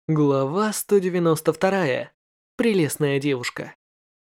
Глава 192. Прелестная девушка.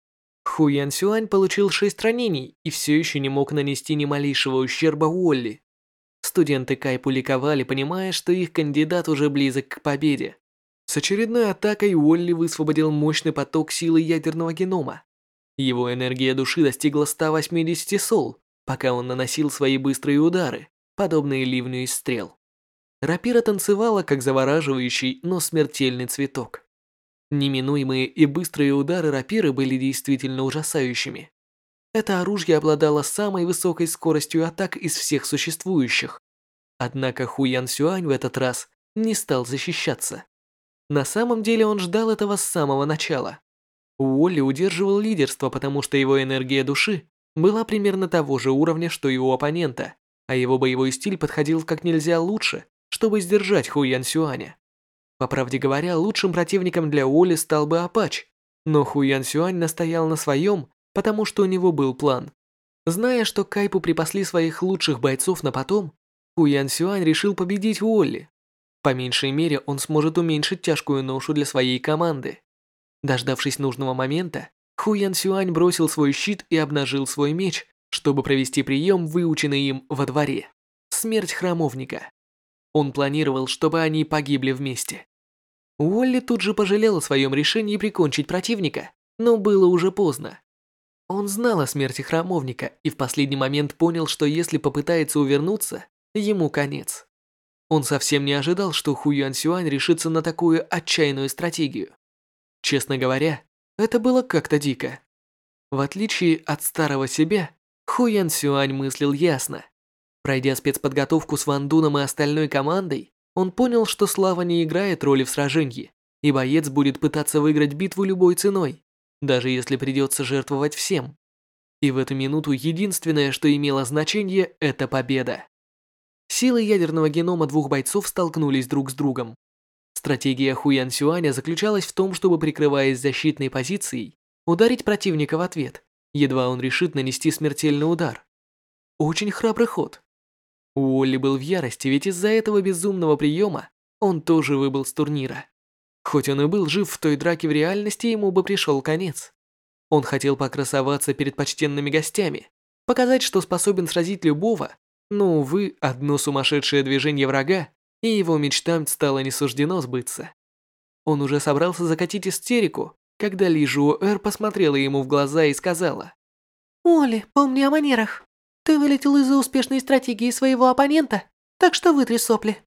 Ху Ян Сюань получил 6 ранений и все еще не мог нанести ни малейшего ущерба Уолли. Студенты Кайпу ликовали, понимая, что их кандидат уже близок к победе. С очередной атакой Уолли высвободил мощный поток силы ядерного генома. Его энергия души достигла 180 сол, пока он наносил свои быстрые удары, подобные ливню из стрел. Рапира танцевала, как завораживающий, но смертельный цветок. Неминуемые и быстрые удары рапиры были действительно ужасающими. Это оружие обладало самой высокой скоростью атак из всех существующих. Однако Ху Ян Сюань в этот раз не стал защищаться. На самом деле он ждал этого с самого начала. Уолли удерживал лидерство, потому что его энергия души была примерно того же уровня, что и у оппонента, а его боевой стиль подходил как нельзя лучше, чтобы сдержать Ху Ян Сюаня. По правде говоря, лучшим противником для Уолли стал бы Апач, но Ху Ян Сюань настоял на своем, потому что у него был план. Зная, что Кайпу припасли своих лучших бойцов на потом, Ху Ян Сюань решил победить Уолли. По меньшей мере, он сможет уменьшить тяжкую ношу для своей команды. Дождавшись нужного момента, Ху Ян Сюань бросил свой щит и обнажил свой меч, чтобы провести прием, выученный им во дворе. Смерть храмовника. Он планировал, чтобы они погибли вместе. Уолли тут же пожалел о своем решении прикончить противника, но было уже поздно. Он знал о смерти храмовника и в последний момент понял, что если попытается увернуться, ему конец. Он совсем не ожидал, что Ху Ян Сюань решится на такую отчаянную стратегию. Честно говоря, это было как-то дико. В отличие от старого себя, Ху Ян Сюань мыслил ясно. Пройдя спецподготовку с Ван Дуном и остальной командой, он понял, что слава не играет роли в сражении, и боец будет пытаться выиграть битву любой ценой, даже если придется жертвовать всем. И в эту минуту единственное, что имело значение, это победа. Силы ядерного генома двух бойцов столкнулись друг с другом. Стратегия Ху Ян Сюаня заключалась в том, чтобы, прикрываясь защитной позицией, ударить противника в ответ, едва он решит нанести смертельный удар. Очень храбрый ход. Уолли был в ярости, ведь из-за этого безумного приема он тоже выбыл с турнира. Хоть он и был жив в той драке в реальности, ему бы пришел конец. Он хотел покрасоваться перед почтенными гостями, показать, что способен сразить любого, но, увы, одно сумасшедшее движение врага, и его мечтам стало не суждено сбыться. Он уже собрался закатить истерику, когда Ли Жуэр посмотрела ему в глаза и сказала: «Уолли, помни о манерах. Ты вылетел из-за успешной стратегии своего оппонента, так что вытри сопли».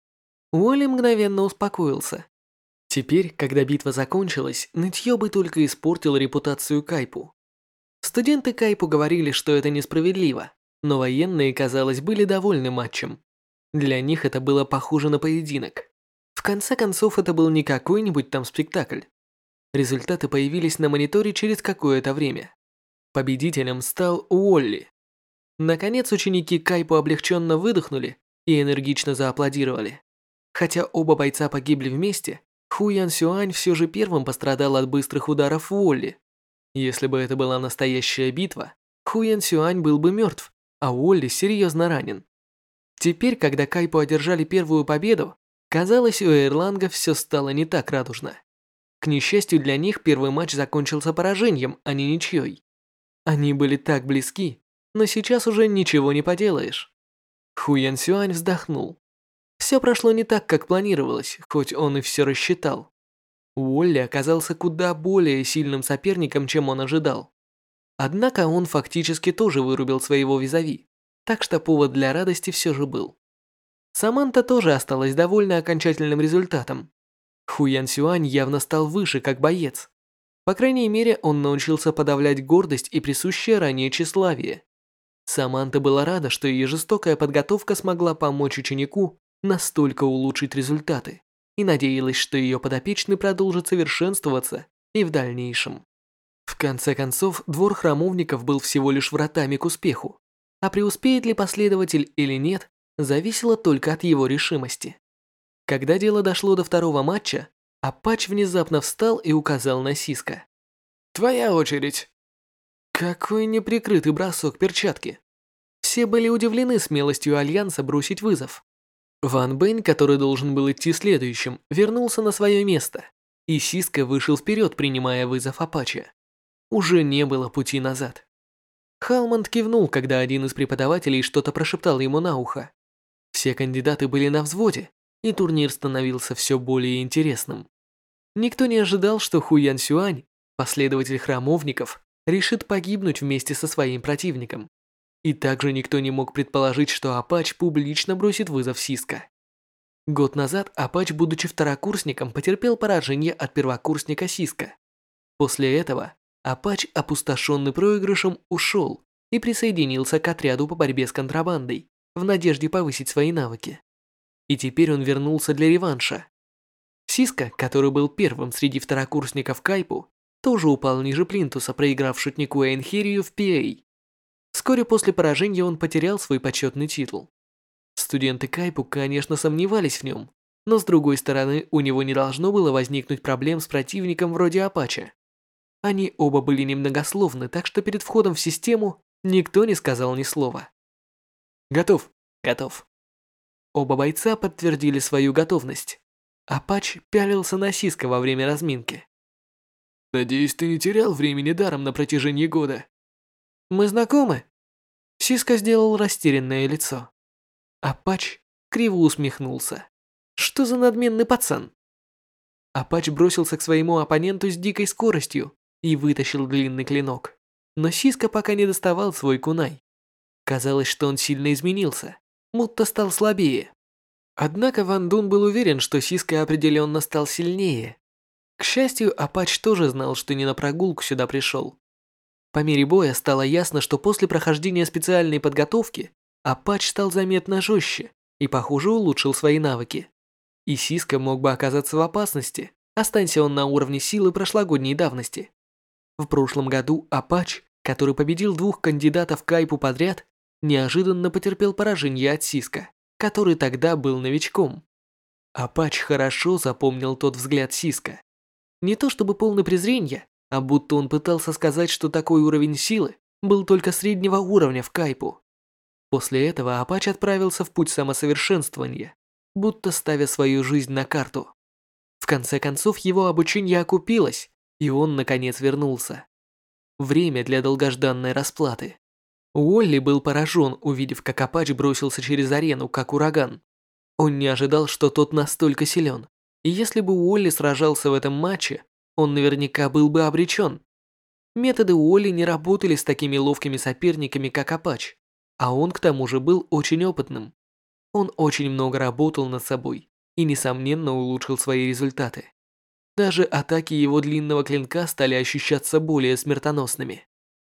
Уолли мгновенно успокоился. Теперь, когда битва закончилась, нытье бы только испортило репутацию Кайпу. Студенты Кайпу говорили, что это несправедливо, но военные, казалось, были довольны матчем. Для них это было похоже на поединок. В конце концов, это был не какой-нибудь там спектакль. Результаты появились на мониторе через какое-то время. Победителем стал Уолли. Наконец, ученики Кайпу облегченно выдохнули и энергично зааплодировали. Хотя оба бойца погибли вместе, Ху Ян Сюань все же первым пострадал от быстрых ударов Уолли. Если бы это была настоящая битва, Ху Ян Сюань был бы мертв, а Уолли серьезно ранен. Теперь, когда Кайпу одержали первую победу, казалось, у Эрланга все стало не так радужно. К несчастью для них, первый матч закончился поражением, а не ничьей. Они были так близки, но сейчас уже ничего не поделаешь. Ху Ян Сюань вздохнул. Все прошло не так, как планировалось, хоть он и все рассчитал. Уолли оказался куда более сильным соперником, чем он ожидал. Однако он фактически тоже вырубил своего визави, так что повод для радости все же был. Саманта тоже осталась довольна окончательным результатом. Ху Ян Сюань явно стал выше как боец. По крайней мере, он научился подавлять гордость и присущее ранее тщеславие. Саманта была рада, что ее жестокая подготовка смогла помочь ученику настолько улучшить результаты, и надеялась, что ее подопечный продолжит совершенствоваться и в дальнейшем. В конце концов, двор храмовников был всего лишь вратами к успеху, а преуспеет ли последователь или нет, зависело только от его решимости. Когда дело дошло до второго матча, Апач внезапно встал и указал на Сиска. «Твоя очередь». Какой неприкрытый бросок перчатки. Все были удивлены смелостью Альянса бросить вызов. Ван Бэнь, который должен был идти следующим, вернулся на свое место, и Сиска вышел вперед, принимая вызов Апача. Уже не было пути назад. Халмонд кивнул, когда один из преподавателей что-то прошептал ему на ухо. Все кандидаты были на взводе, и турнир становился все более интересным. Никто не ожидал, что Хуян Сюань, последователь храмовников, решит погибнуть вместе со своим противником. И также никто не мог предположить, что Апач публично бросит вызов Сиска. Год назад Апач, будучи второкурсником, потерпел поражение от первокурсника Сиска. После этого Апач, опустошенный проигрышем, ушел и присоединился к отряду по борьбе с контрабандой в надежде повысить свои навыки. И теперь он вернулся для реванша. Сиска, который был первым среди второкурсников Кайпу, тоже упал ниже плинтуса, проиграв шутнику Эйнхирию в PA. Вскоре после поражения он потерял свой почетный титул. Студенты Кайпу, конечно, сомневались в нем, но с другой стороны, у него не должно было возникнуть проблем с противником вроде Апача. Они оба были немногословны, так что перед входом в систему никто не сказал ни слова. «Готов». «Готов». Оба бойца подтвердили свою готовность. Апач пялился на Сиска во время разминки. «Надеюсь, ты не терял времени даром на протяжении года». «Мы знакомы?» Сиска сделал растерянное лицо. Апач криво усмехнулся. «Что за надменный пацан?» Апач бросился к своему оппоненту с дикой скоростью и вытащил длинный клинок. Но Сиска пока не доставал свой кунай. Казалось, что он сильно изменился, будто стал слабее. Однако Ван Дун был уверен, что Сиска определенно стал сильнее. К счастью, Апач тоже знал, что не на прогулку сюда пришел. По мере боя стало ясно, что после прохождения специальной подготовки Апач стал заметно жестче и, похоже, улучшил свои навыки. И Сиска мог бы оказаться в опасности, останься он на уровне силы прошлогодней давности. В прошлом году Апач, который победил 2 кандидатов Кайпу подряд, неожиданно потерпел поражение от Сиска, который тогда был новичком. Апач хорошо запомнил тот взгляд Сиска. Не то чтобы полный презрения, а будто он пытался сказать, что такой уровень силы был только среднего уровня в Кайпу. После этого Апач отправился в путь самосовершенствования, будто ставя свою жизнь на карту. В конце концов, его обучение окупилось, и он, наконец, вернулся. Время для долгожданной расплаты. Уолли был поражен, увидев, как Апач бросился через арену, как ураган. Он не ожидал, что тот настолько силен, и если бы Уолли сражался в этом матче, он наверняка был бы обречен. Методы Уолли не работали с такими ловкими соперниками, как Апач, а он к тому же был очень опытным. Он очень много работал над собой и, несомненно, улучшил свои результаты. Даже атаки его длинного клинка стали ощущаться более смертоносными.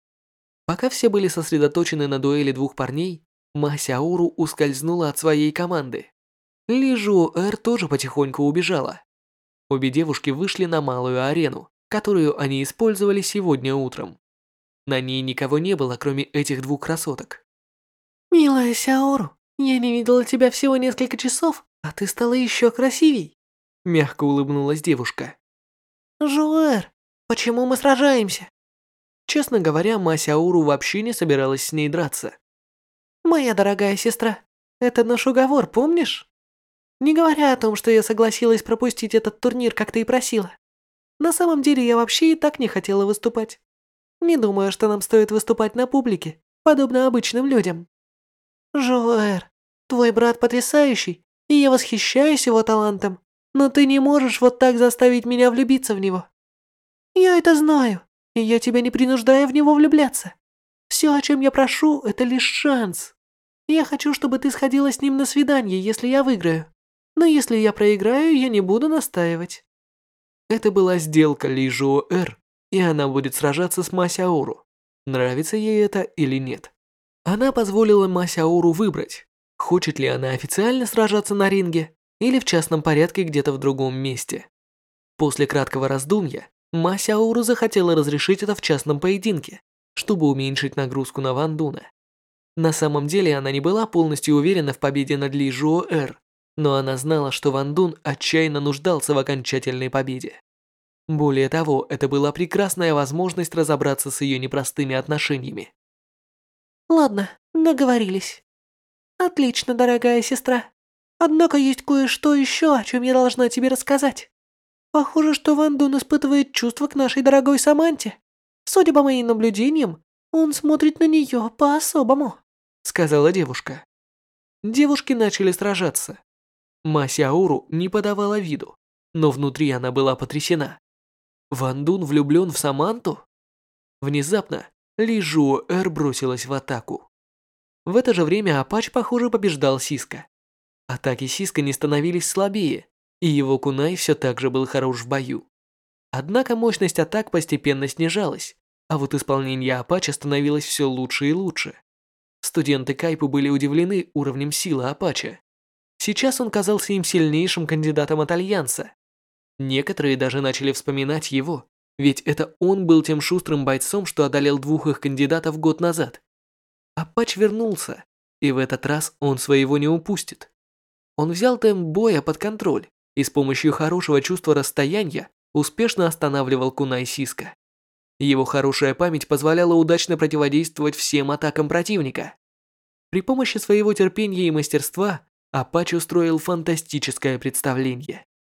Пока все были сосредоточены на дуэли 2 парней, Ма Сяору ускользнула от своей команды. Ли Жуэр тоже потихоньку убежала. Обе девушки вышли на малую арену, которую они использовали сегодня утром. На ней никого не было, кроме этих 2 красоток. «Милая Сяору, я не видела тебя всего несколько часов, а ты стала еще красивей», мягко улыбнулась девушка. «Жуэр, почему мы сражаемся?» Честно говоря, Ма Сяору вообще не собиралась с ней драться. «Моя дорогая сестра, это наш уговор, помнишь? Не говоря о том, что я согласилась пропустить этот турнир, как ты и просила. На самом деле я вообще и так не хотела выступать. Не думаю, что нам стоит выступать на публике, подобно обычным людям. Жуэр, твой брат потрясающий, и я восхищаюсь его талантом, но ты не можешь вот так заставить меня влюбиться в него. Я это знаю, и я тебя не принуждаю в него влюбляться. Все, о чем я прошу, это лишь шанс. Я хочу, чтобы ты сходила с ним на свидание, если я выиграю. Но если я проиграю, я не буду настаивать». Это была сделка Ли Жуэр, и она будет сражаться с Ма Сяору. Нравится ей это или нет. Она позволила Ма Сяору выбрать, хочет ли она официально сражаться на ринге или в частном порядке где-то в другом месте. После краткого раздумья Ма Сяору захотела разрешить это в частном поединке, чтобы уменьшить нагрузку на Ван Дуна. На самом деле она не была полностью уверена в победе над Ли Жуэр, но она знала, что Ван Дун отчаянно нуждался в окончательной победе. Более того, это была прекрасная возможность разобраться с ее непростыми отношениями. «Ладно, договорились. Отлично, дорогая сестра. Однако есть кое-что еще, о чем я должна тебе рассказать. Похоже, что Ван Дун испытывает чувства к нашей дорогой Саманте. Судя по моим наблюдениям, он смотрит на нее по-особому», — сказала девушка. Девушки начали сражаться. Ма Сяору не подавала виду, но внутри она была потрясена. Ван Дун влюблен в Саманту? Внезапно Ли Жуэр бросилась в атаку. В это же время Апач, похоже, побеждал Сиска. Атаки Сиска не становились слабее, и его кунай все так же был хорош в бою. Однако мощность атак постепенно снижалась, а вот исполнение Апача становилось все лучше и лучше. Студенты Кайпу были удивлены уровнем силы Апача. Сейчас он казался им сильнейшим кандидатом от Альянса. Некоторые даже начали вспоминать его, ведь это он был тем шустрым бойцом, что одолел двух их кандидатов год назад. Апач вернулся, и в этот раз он своего не упустит. Он взял темп боя под контроль и с помощью хорошего чувства расстояния успешно останавливал кунай Сиска. Его хорошая память позволяла удачно противодействовать всем атакам противника. При помощи своего терпения и мастерства Апач устроил фантастическое представление.